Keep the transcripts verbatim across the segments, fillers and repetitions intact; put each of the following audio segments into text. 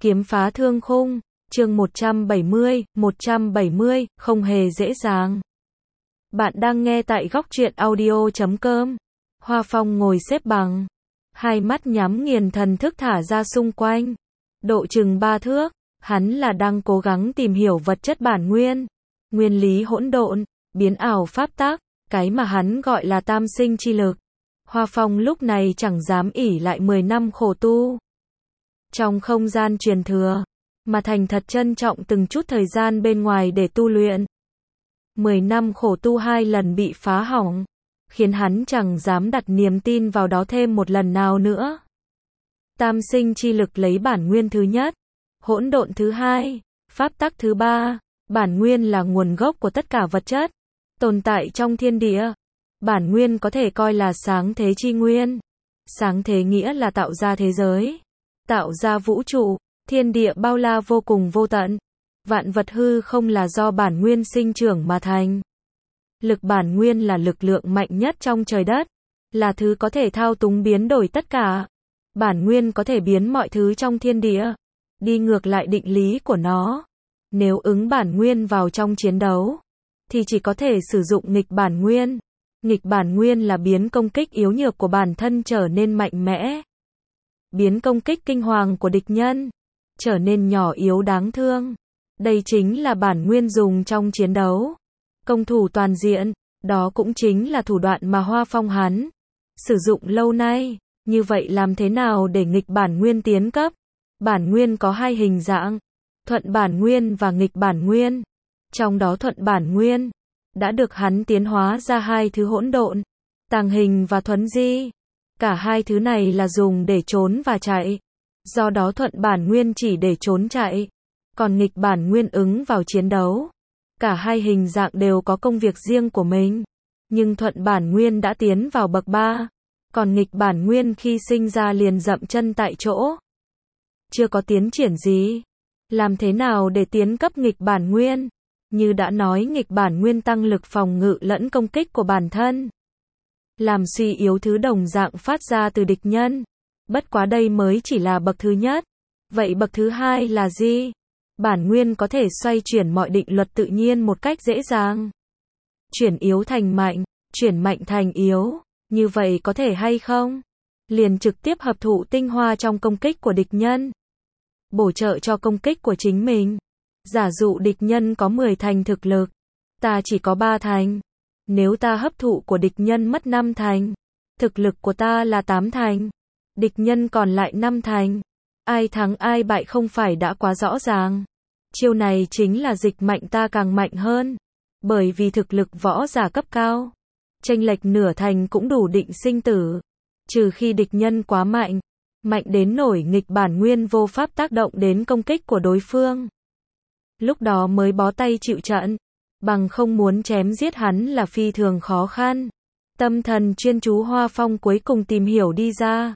Kiếm phá thương khung, chương một trăm bảy mươi, một trăm bảy mươi, không hề dễ dàng. Bạn đang nghe tại góc truyện audio chấm com. Hoa Phong ngồi xếp bằng, hai mắt nhắm nghiền thần thức thả ra xung quanh. Độ chừng ba thước, hắn là đang cố gắng tìm hiểu vật chất bản nguyên, nguyên lý hỗn độn, biến ảo pháp tắc, cái mà hắn gọi là tam sinh chi lực. Hoa Phong lúc này chẳng dám ỷ lại mười năm khổ tu trong không gian truyền thừa, mà thành thật trân trọng từng chút thời gian bên ngoài để tu luyện. Mười năm khổ tu hai lần bị phá hỏng, khiến hắn chẳng dám đặt niềm tin vào đó thêm một lần nào nữa. Tam sinh chi lực lấy bản nguyên thứ nhất, hỗn độn thứ hai, pháp tắc thứ ba. Bản nguyên là nguồn gốc của tất cả vật chất tồn tại trong thiên địa. Bản nguyên có thể coi là sáng thế chi nguyên. Sáng thế nghĩa là tạo ra thế giới, tạo ra vũ trụ, thiên địa bao la vô cùng vô tận. Vạn vật hư không là do bản nguyên sinh trưởng mà thành. Lực bản nguyên là lực lượng mạnh nhất trong trời đất, là thứ có thể thao túng biến đổi tất cả. Bản nguyên có thể biến mọi thứ trong thiên địa đi ngược lại định lý của nó. Nếu ứng bản nguyên vào trong chiến đấu, thì chỉ có thể sử dụng nghịch bản nguyên. Nghịch bản nguyên là biến công kích yếu nhược của bản thân trở nên mạnh mẽ, biến công kích kinh hoàng của địch nhân trở nên nhỏ yếu đáng thương. Đây chính là bản nguyên dùng trong chiến đấu, công thủ toàn diện. Đó cũng chính là thủ đoạn mà Hoa Phong hắn sử dụng lâu nay. Như vậy làm thế nào để nghịch bản nguyên tiến cấp? Bản nguyên có hai hình dạng, thuận bản nguyên và nghịch bản nguyên. Trong đó thuận bản nguyên đã được hắn tiến hóa ra hai thứ hỗn độn, tàng hình và thuấn di. Cả hai thứ này là dùng để trốn và chạy. Do đó thuận bản nguyên chỉ để trốn chạy, còn nghịch bản nguyên ứng vào chiến đấu. Cả hai hình dạng đều có công việc riêng của mình, nhưng thuận bản nguyên đã tiến vào bậc ba, còn nghịch bản nguyên khi sinh ra liền dậm chân tại chỗ, chưa có tiến triển gì. Làm thế nào để tiến cấp nghịch bản nguyên? Như đã nói, nghịch bản nguyên tăng lực phòng ngự lẫn công kích của bản thân, làm suy yếu thứ đồng dạng phát ra từ địch nhân. Bất quá đây mới chỉ là bậc thứ nhất. Vậy bậc thứ hai là gì? Bản nguyên có thể xoay chuyển mọi định luật tự nhiên một cách dễ dàng, chuyển yếu thành mạnh, chuyển mạnh thành yếu. Như vậy có thể hay không? Liền trực tiếp hấp thụ tinh hoa trong công kích của địch nhân, bổ trợ cho công kích của chính mình. Giả dụ địch nhân có mười thành thực lực, ta chỉ có ba thành. Nếu ta hấp thụ của địch nhân mất năm thành, thực lực của ta là tám thành, địch nhân còn lại năm thành. Ai thắng ai bại không phải đã quá rõ ràng? Chiêu này chính là dịch mạnh ta càng mạnh hơn. Bởi vì thực lực võ giả cấp cao, chênh lệch nửa thành cũng đủ định sinh tử. Trừ khi địch nhân quá mạnh, mạnh đến nổi nghịch bản nguyên vô pháp tác động đến công kích của đối phương, lúc đó mới bó tay chịu trận. Bằng không muốn chém giết hắn là phi thường khó khăn. Tâm thần chuyên chú Hoa Phong cuối cùng tìm hiểu đi ra.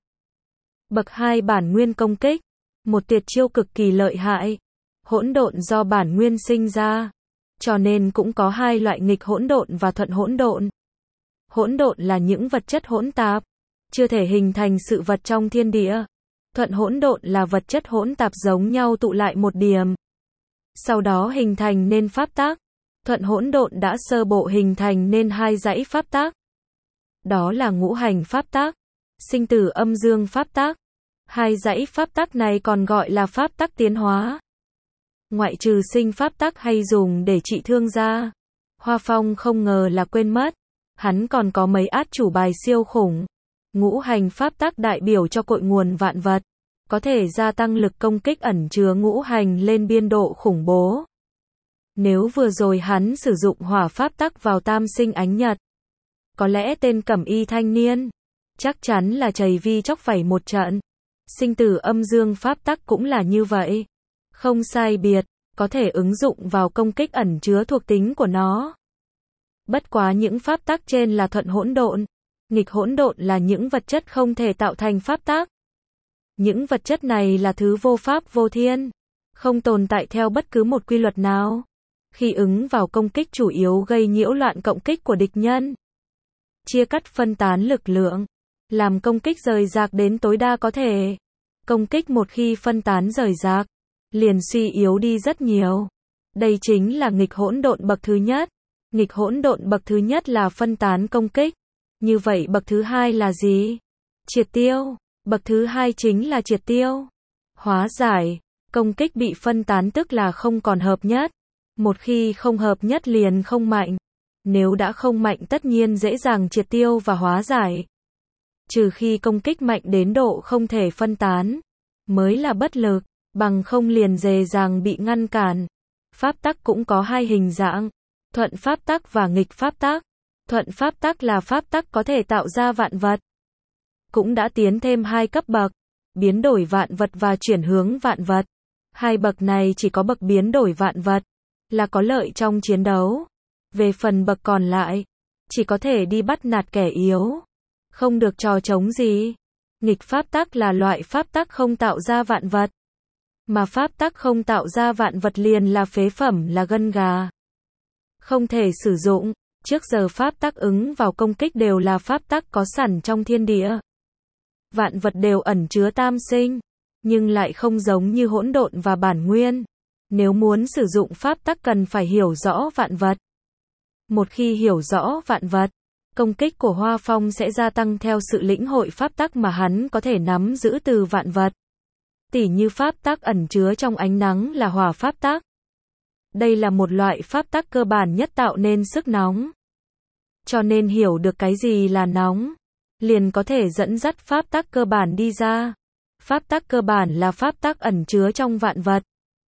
Bậc hai bản nguyên công kích, một tuyệt chiêu cực kỳ lợi hại. Hỗn độn do bản nguyên sinh ra, cho nên cũng có hai loại nghịch hỗn độn và thuận hỗn độn. Hỗn độn là những vật chất hỗn tạp, chưa thể hình thành sự vật trong thiên địa. Thuận hỗn độn là vật chất hỗn tạp giống nhau tụ lại một điểm, sau đó hình thành nên pháp tắc. Thuận hỗn độn đã sơ bộ hình thành nên hai dãy pháp tắc. Đó là ngũ hành pháp tắc, sinh tử âm dương pháp tắc. Hai dãy pháp tắc này còn gọi là pháp tắc tiến hóa. Ngoại trừ sinh pháp tắc hay dùng để trị thương ra, Hoa Phong không ngờ là quên mất, hắn còn có mấy át chủ bài siêu khủng. Ngũ hành pháp tắc đại biểu cho cội nguồn vạn vật, có thể gia tăng lực công kích ẩn chứa ngũ hành lên biên độ khủng bố. Nếu vừa rồi hắn sử dụng hỏa pháp tắc vào tam sinh ánh nhật, có lẽ tên cẩm y thanh niên chắc chắn là chầy vi chóc vảy một trận. Sinh tử âm dương pháp tắc cũng là như vậy, không sai biệt, có thể ứng dụng vào công kích ẩn chứa thuộc tính của nó. Bất quá những pháp tắc trên là thuận hỗn độn, nghịch hỗn độn là những vật chất không thể tạo thành pháp tắc. Những vật chất này là thứ vô pháp vô thiên, không tồn tại theo bất cứ một quy luật nào. Khi ứng vào công kích chủ yếu gây nhiễu loạn công kích của địch nhân, chia cắt phân tán lực lượng, làm công kích rời rạc đến tối đa có thể. Công kích một khi phân tán rời rạc, liền suy yếu đi rất nhiều. Đây chính là nghịch hỗn độn bậc thứ nhất. Nghịch hỗn độn bậc thứ nhất là phân tán công kích. Như vậy bậc thứ hai là gì? Triệt tiêu. Bậc thứ hai chính là triệt tiêu. Hóa giải. Công kích bị phân tán tức là không còn hợp nhất. Một khi không hợp nhất liền không mạnh. Nếu đã không mạnh tất nhiên dễ dàng triệt tiêu và hóa giải. Trừ khi công kích mạnh đến độ không thể phân tán, mới là bất lực, bằng không liền dễ dàng bị ngăn cản. Pháp tắc cũng có hai hình dạng, thuận pháp tắc và nghịch pháp tắc. Thuận pháp tắc là pháp tắc có thể tạo ra vạn vật. Cũng đã tiến thêm hai cấp bậc, biến đổi vạn vật và chuyển hướng vạn vật. Hai bậc này chỉ có bậc biến đổi vạn vật, là có lợi trong chiến đấu. Về phần bậc còn lại, chỉ có thể đi bắt nạt kẻ yếu. Không được trò trống gì. Nghịch pháp tắc là loại pháp tắc không tạo ra vạn vật. Mà pháp tắc không tạo ra vạn vật liền là phế phẩm, là gân gà. Không thể sử dụng. Trước giờ pháp tắc ứng vào công kích đều là pháp tắc có sẵn trong thiên địa. Vạn vật đều ẩn chứa tam sinh, nhưng lại không giống như hỗn độn và bản nguyên. Nếu muốn sử dụng pháp tắc cần phải hiểu rõ vạn vật. Một khi hiểu rõ vạn vật, công kích của Hoa Phong sẽ gia tăng theo sự lĩnh hội pháp tắc mà hắn có thể nắm giữ từ vạn vật. Tỉ như pháp tắc ẩn chứa trong ánh nắng là hỏa pháp tắc. Đây là một loại pháp tắc cơ bản nhất tạo nên sức nóng. Cho nên hiểu được cái gì là nóng, liền có thể dẫn dắt pháp tắc cơ bản đi ra. Pháp tắc cơ bản là pháp tắc ẩn chứa trong vạn vật.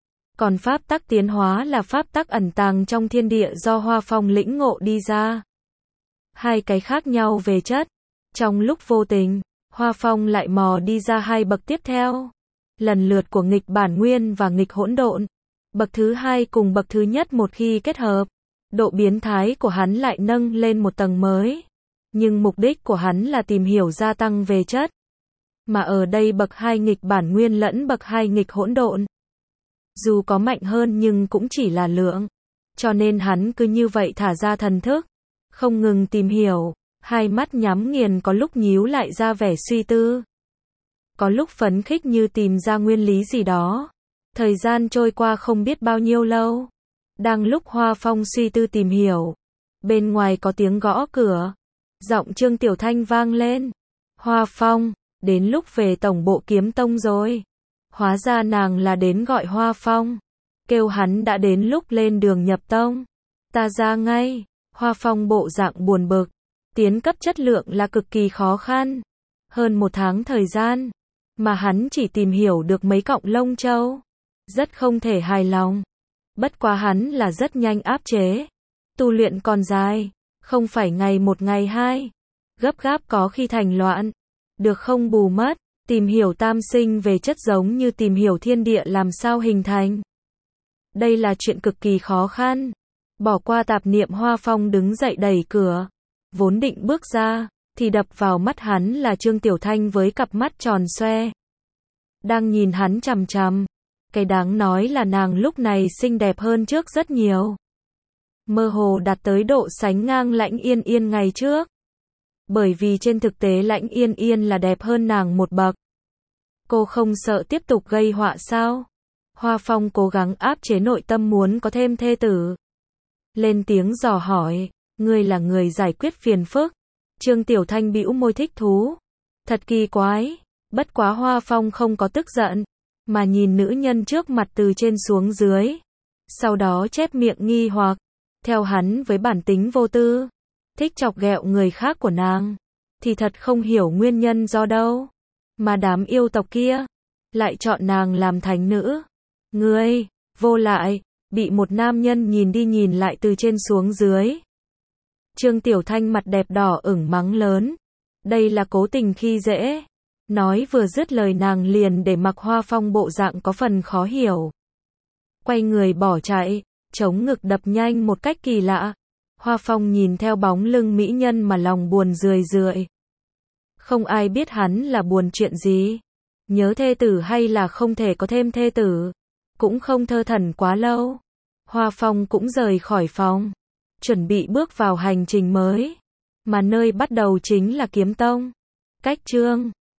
Còn pháp tắc tiến hóa là pháp tắc ẩn tàng trong thiên địa do Hoa Phong lĩnh ngộ đi ra. Hai cái khác nhau về chất. Trong lúc vô tình, Hoa Phong lại mò đi ra hai bậc tiếp theo. Lần lượt của nghịch bản nguyên và nghịch hỗn độn. Bậc thứ hai cùng bậc thứ nhất một khi kết hợp, độ biến thái của hắn lại nâng lên một tầng mới. Nhưng mục đích của hắn là tìm hiểu gia tăng về chất. Mà ở đây bậc hai nghịch bản nguyên lẫn bậc hai nghịch hỗn độn. Dù có mạnh hơn nhưng cũng chỉ là lượng. Cho nên hắn cứ như vậy thả ra thần thức. Không ngừng tìm hiểu. Hai mắt nhắm nghiền có lúc nhíu lại ra vẻ suy tư. Có lúc phấn khích như tìm ra nguyên lý gì đó. Thời gian trôi qua không biết bao nhiêu lâu. Đang lúc Hoa Phong suy tư tìm hiểu. Bên ngoài có tiếng gõ cửa. Giọng Trương Tiểu Thanh vang lên. Hoa Phong, đến lúc về tổng bộ Kiếm Tông rồi. Hóa ra nàng là đến gọi Hoa Phong. Kêu hắn đã đến lúc lên đường nhập tông. Ta ra ngay. Hoa Phong bộ dạng buồn bực. Tiến cấp chất lượng là cực kỳ khó khăn. Hơn một tháng thời gian. Mà hắn chỉ tìm hiểu được mấy cọng lông châu. Rất không thể hài lòng. Bất quá hắn là rất nhanh áp chế. Tu luyện còn dài. Không phải ngày một ngày hai. Gấp gáp có khi thành loạn. Được không bù mất. Tìm hiểu tam sinh về chất giống như tìm hiểu thiên địa làm sao hình thành. Đây là chuyện cực kỳ khó khăn. Bỏ qua tạp niệm Hoa Phong đứng dậy đẩy cửa. Vốn định bước ra, thì đập vào mắt hắn là Trương Tiểu Thanh với cặp mắt tròn xoe. Đang nhìn hắn chằm chằm. Cái đáng nói là nàng lúc này xinh đẹp hơn trước rất nhiều. Mơ hồ đạt tới độ sánh ngang Lãnh Yên Yên ngày trước. Bởi vì trên thực tế Lãnh Yên Yên là đẹp hơn nàng một bậc. Cô không sợ tiếp tục gây họa sao? Hoa Phong cố gắng áp chế nội tâm muốn có thêm thê tử. Lên tiếng dò hỏi, ngươi là người giải quyết phiền phức. Trương Tiểu Thanh bĩu môi thích thú. Thật kỳ quái, bất quá Hoa Phong không có tức giận, mà nhìn nữ nhân trước mặt từ trên xuống dưới. Sau đó chép miệng nghi hoặc, theo hắn với bản tính vô tư, thích chọc ghẹo người khác của nàng, thì thật không hiểu nguyên nhân do đâu. Mà đám yêu tộc kia, lại chọn nàng làm thánh nữ. Ngươi, vô lại, bị một nam nhân nhìn đi nhìn lại từ trên xuống dưới. Trương Tiểu Thanh mặt đẹp đỏ ửng mắng lớn. Đây là cố tình khi dễ. Nói vừa dứt lời nàng liền để mặc Hoa Phong bộ dạng có phần khó hiểu. Quay người bỏ chạy, chống ngực đập nhanh một cách kỳ lạ. Hoa Phong nhìn theo bóng lưng mỹ nhân mà lòng buồn rười rượi. Không ai biết hắn là buồn chuyện gì. Nhớ thê tử hay là không thể có thêm thê tử. Cũng không thơ thẩn quá lâu. Hoa Phong cũng rời khỏi phòng. Chuẩn bị bước vào hành trình mới. Mà nơi bắt đầu chính là Kiếm Tông. Cách chương